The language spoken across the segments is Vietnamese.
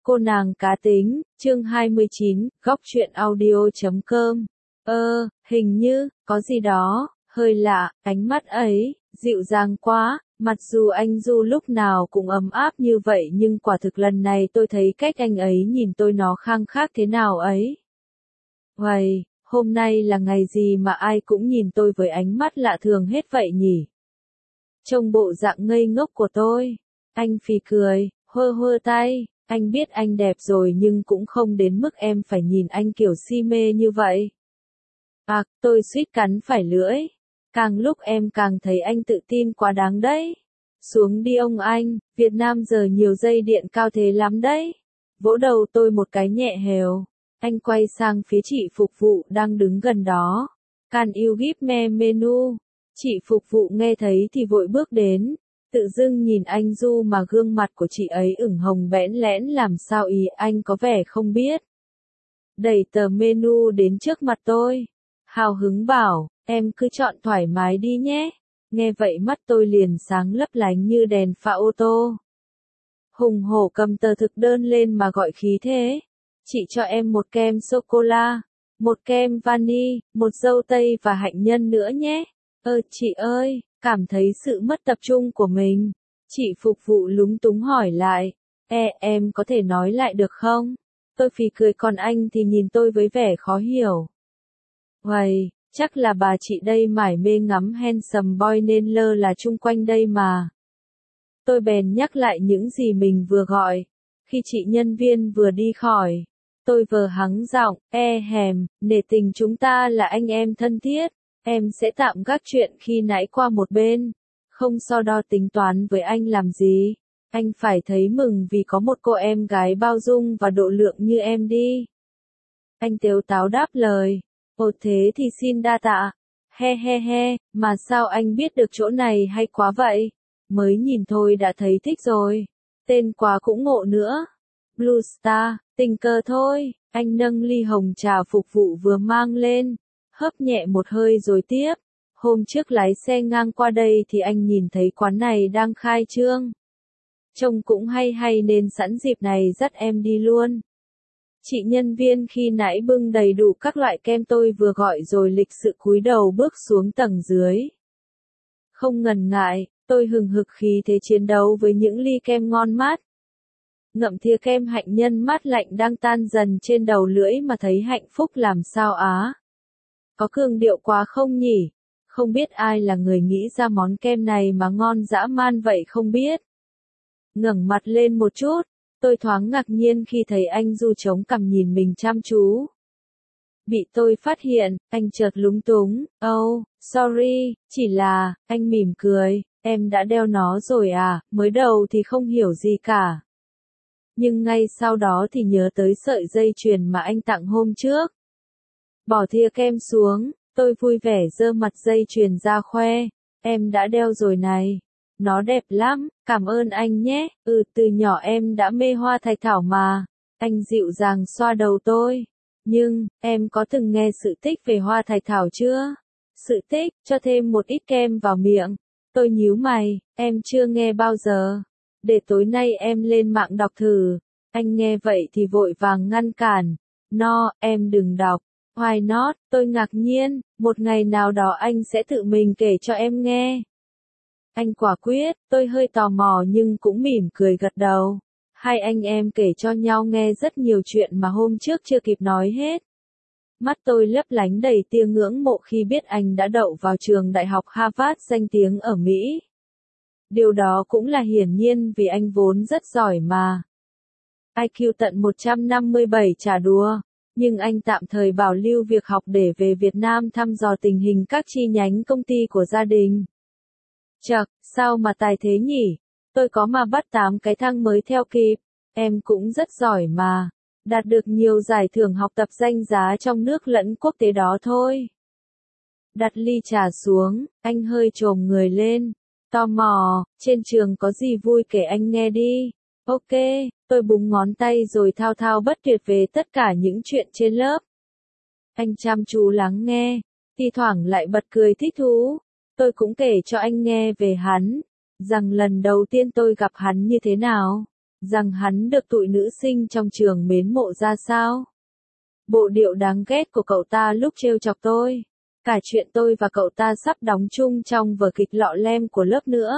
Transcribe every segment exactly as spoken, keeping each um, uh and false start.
Cô nàng cá tính, chương hai mươi chín, góc truyện audio chấm com. Ơ, hình như, có gì đó, hơi lạ, ánh mắt ấy, dịu dàng quá, mặc dù anh Du lúc nào cũng ấm áp như vậy nhưng quả thực lần này tôi thấy cách anh ấy nhìn tôi nó khang khác thế nào ấy. Uầy, hôm nay là ngày gì mà ai cũng nhìn tôi với ánh mắt lạ thường hết vậy nhỉ? Trông bộ dạng ngây ngốc của tôi, anh phì cười, hơ hơ tay. Anh biết anh đẹp rồi nhưng cũng không đến mức em phải nhìn anh kiểu si mê như vậy. À, tôi suýt cắn phải lưỡi. Càng lúc em càng thấy anh tự tin quá đáng đấy. Xuống đi ông anh, Việt Nam giờ nhiều dây điện cao thế lắm đấy. Vỗ đầu tôi một cái nhẹ hều. Anh quay sang phía chị phục vụ đang đứng gần đó. Can you give me menu? Chị phục vụ nghe thấy thì vội bước đến. Tự dưng nhìn anh Du mà gương mặt của chị ấy ửng hồng bẽn lẽn làm sao ý anh có vẻ không biết. Đẩy tờ menu đến trước mặt tôi. Hào hứng bảo, em cứ chọn thoải mái đi nhé. Nghe vậy mắt tôi liền sáng lấp lánh như đèn pha ô tô. Hùng hổ cầm tờ thực đơn lên mà gọi khí thế. Chị cho em một kem sô-cô-la, một kem vani, một dâu tây và hạnh nhân nữa nhé. Ơ chị ơi. Cảm thấy sự mất tập trung của mình. Chị phục vụ lúng túng hỏi lại. E, em có thể nói lại được không? Tôi phì cười còn anh thì nhìn tôi với vẻ khó hiểu. Uầy, chắc là bà chị đây mải mê ngắm handsome boy nên lơ là chung quanh đây mà. Tôi bèn nhắc lại những gì mình vừa gọi. Khi chị nhân viên vừa đi khỏi, tôi vờ hắng giọng, e hèm, nể tình chúng ta là anh em thân thiết. Em sẽ tạm gác chuyện khi nãy qua một bên, không so đo tính toán với anh làm gì. Anh phải thấy mừng vì có một cô em gái bao dung và độ lượng như em đi. Anh tếu táo đáp lời, ồ thế thì xin đa tạ. He he he, mà sao anh biết được chỗ này hay quá vậy? Mới nhìn thôi đã thấy thích rồi. Tên quá cũng ngộ nữa. Blue Star, tình cờ thôi. Anh nâng ly hồng trà phục vụ vừa mang lên. Hớp nhẹ một hơi rồi tiếp. Hôm trước lái xe ngang qua đây thì anh nhìn thấy quán này đang khai trương. Trông cũng hay hay nên sẵn dịp này dắt em đi luôn. Chị nhân viên khi nãy bưng đầy đủ các loại kem tôi vừa gọi rồi lịch sự cúi đầu bước xuống tầng dưới. Không ngần ngại, tôi hừng hực khí thế chiến đấu với những ly kem ngon mát. Ngậm thìa kem hạnh nhân mát lạnh đang tan dần trên đầu lưỡi mà thấy hạnh phúc làm sao á. Có cường điệu quá không nhỉ? Không biết ai là người nghĩ ra món kem này mà ngon dã man vậy không biết. Ngẩng mặt lên một chút, tôi thoáng ngạc nhiên khi thấy anh Du chống cằm nhìn mình chăm chú. Bị tôi phát hiện, anh chợt lúng túng, oh, sorry, chỉ là, anh mỉm cười, em đã đeo nó rồi à, mới đầu thì không hiểu gì cả. Nhưng ngay sau đó thì nhớ tới sợi dây chuyền mà anh tặng hôm trước. Bỏ thìa kem xuống, tôi vui vẻ giơ mặt dây chuyền ra khoe, em đã đeo rồi này. Nó đẹp lắm, cảm ơn anh nhé, ừ từ nhỏ em đã mê hoa thạch thảo mà. Anh dịu dàng xoa đầu tôi. Nhưng, em có từng nghe sự tích về hoa thạch thảo chưa? Sự tích, cho thêm một ít kem vào miệng. Tôi nhíu mày, em chưa nghe bao giờ. Để tối nay em lên mạng đọc thử. Anh nghe vậy thì vội vàng ngăn cản. No, em đừng đọc. Why not, tôi ngạc nhiên, một ngày nào đó anh sẽ tự mình kể cho em nghe. Anh quả quyết, tôi hơi tò mò nhưng cũng mỉm cười gật đầu. Hai anh em kể cho nhau nghe rất nhiều chuyện mà hôm trước chưa kịp nói hết. Mắt tôi lấp lánh đầy tia ngưỡng mộ khi biết anh đã đậu vào trường đại học Harvard danh tiếng ở Mỹ. Điều đó cũng là hiển nhiên vì anh vốn rất giỏi mà. i kiu tận một trăm năm mươi bảy chả đùa. Nhưng anh tạm thời bảo lưu việc học để về Việt Nam thăm dò tình hình các chi nhánh công ty của gia đình. Chậc, sao mà tài thế nhỉ? Tôi có mà bắt tám cái thang mới theo kịp. Em cũng rất giỏi mà. Đạt được nhiều giải thưởng học tập danh giá trong nước lẫn quốc tế đó thôi. Đặt ly trà xuống, anh hơi chồm người lên. Tò mò, trên trường có gì vui kể anh nghe đi. Ok, tôi búng ngón tay rồi thao thao bất tuyệt về tất cả những chuyện trên lớp. Anh chăm chú lắng nghe, thi thoảng lại bật cười thích thú. Tôi cũng kể cho anh nghe về hắn, rằng lần đầu tiên tôi gặp hắn như thế nào. rằng hắn được tụi nữ sinh trong trường mến mộ ra sao. Bộ điệu đáng ghét của cậu ta lúc trêu chọc tôi. Cả chuyện tôi và cậu ta sắp đóng chung trong vở kịch lọ lem của lớp nữa.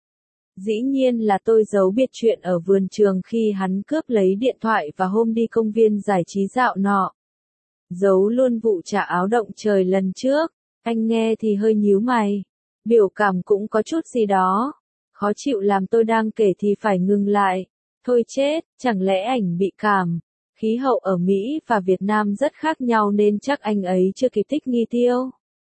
Dĩ nhiên là tôi giấu biệt chuyện ở vườn trường khi hắn cướp lấy điện thoại và hôm đi công viên giải trí dạo nọ. Giấu luôn vụ trả áo động trời lần trước. Anh nghe thì hơi nhíu mày. Biểu cảm cũng có chút gì đó. Khó chịu làm tôi đang kể thì phải ngừng lại. Thôi chết, chẳng lẽ ảnh bị cảm. Khí hậu ở Mỹ và Việt Nam rất khác nhau nên chắc anh ấy chưa kịp thích nghi tiêu.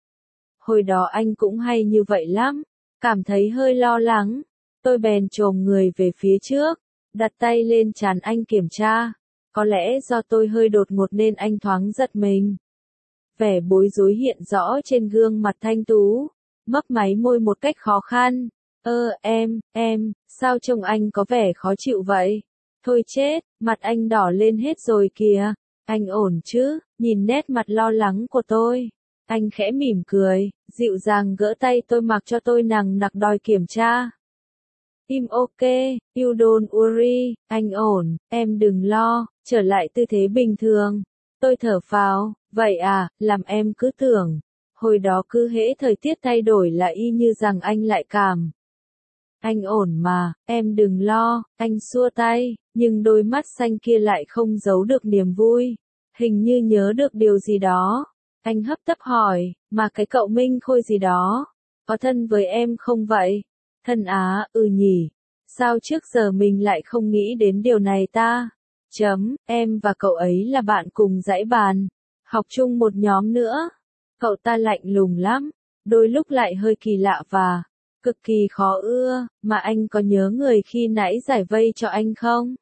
Hồi đó anh cũng hay như vậy lắm. Cảm thấy hơi lo lắng. Tôi bèn chồm người về phía trước. Đặt tay lên trán anh kiểm tra. Có lẽ do tôi hơi đột ngột nên anh thoáng giật mình. Vẻ bối rối hiện rõ trên gương mặt thanh tú. Mấp máy môi một cách khó khăn. Ơ em, em, sao trông anh có vẻ khó chịu vậy? Thôi chết, mặt anh đỏ lên hết rồi kìa. Anh ổn chứ? Nhìn nét mặt lo lắng của tôi. Anh khẽ mỉm cười, dịu dàng gỡ tay tôi mặc cho tôi nằng nặc đòi kiểm tra. Im ok, you don't worry, anh ổn, em đừng lo, trở lại tư thế bình thường. Tôi thở phào, vậy à, làm em cứ tưởng. Hồi đó cứ hễ thời tiết thay đổi là y như rằng anh lại cảm. Anh ổn mà, em đừng lo, anh xua tay, nhưng đôi mắt xanh kia lại không giấu được niềm vui. Hình như nhớ được điều gì đó. Anh hấp tấp hỏi, mà cái cậu Minh Khôi gì đó, có thân với em không vậy? Thân á, ừ nhỉ. Sao trước giờ mình lại không nghĩ đến điều này ta? Chấm, em và cậu ấy là bạn cùng dãy bàn. Học chung một nhóm nữa. Cậu ta lạnh lùng lắm. Đôi lúc lại hơi kỳ lạ và cực kỳ khó ưa, mà anh có nhớ người khi nãy giải vây cho anh không?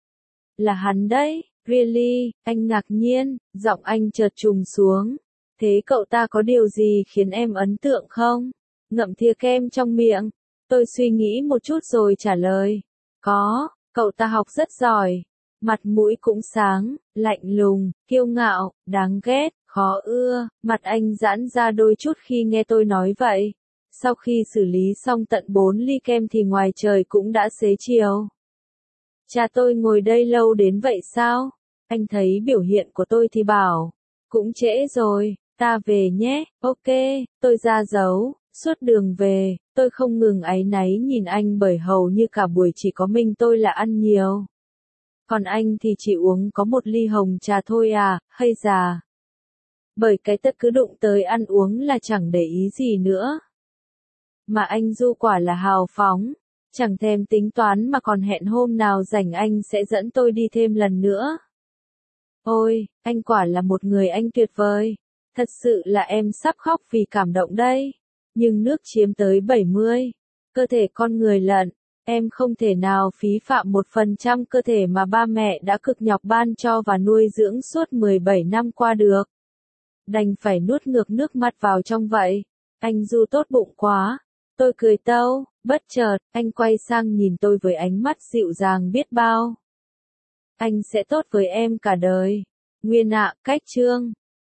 Là hắn đấy, really, anh ngạc nhiên, giọng anh chợt trùng xuống. Thế cậu ta có điều gì khiến em ấn tượng không? Ngậm thìa kem trong miệng. Tôi suy nghĩ một chút rồi trả lời. Có, cậu ta học rất giỏi. Mặt mũi cũng sáng, lạnh lùng, kiêu ngạo, đáng ghét, khó ưa. Mặt anh giãn ra đôi chút khi nghe tôi nói vậy. Sau khi xử lý xong tận bốn ly kem thì ngoài trời cũng đã xế chiều. Cha tôi ngồi đây lâu đến vậy sao? Anh thấy biểu hiện của tôi thì bảo. Cũng trễ rồi, ta về nhé, ok, tôi ra dấu. Suốt đường về, tôi không ngừng áy náy nhìn anh bởi hầu như cả buổi chỉ có mình tôi là ăn nhiều. Còn anh thì chỉ uống có một ly hồng trà thôi à, hay già. Bởi cái tất cứ đụng tới ăn uống là chẳng để ý gì nữa. Mà anh Du quả là hào phóng, chẳng thèm tính toán mà còn hẹn hôm nào rảnh anh sẽ dẫn tôi đi thêm lần nữa. Ôi, anh quả là một người anh tuyệt vời. Thật sự là em sắp khóc vì cảm động đây. Nhưng nước chiếm tới bảy mươi. Cơ thể con người lận. Em không thể nào phí phạm một phần trăm cơ thể mà ba mẹ đã cực nhọc ban cho và nuôi dưỡng suốt mười bảy năm qua được. Đành phải nuốt ngược nước mắt vào trong vậy. Anh Du tốt bụng quá. Tôi cười tâu, bất chợt, anh quay sang nhìn tôi với ánh mắt dịu dàng biết bao. Anh sẽ tốt với em cả đời. Nguyên ạ, cách chương.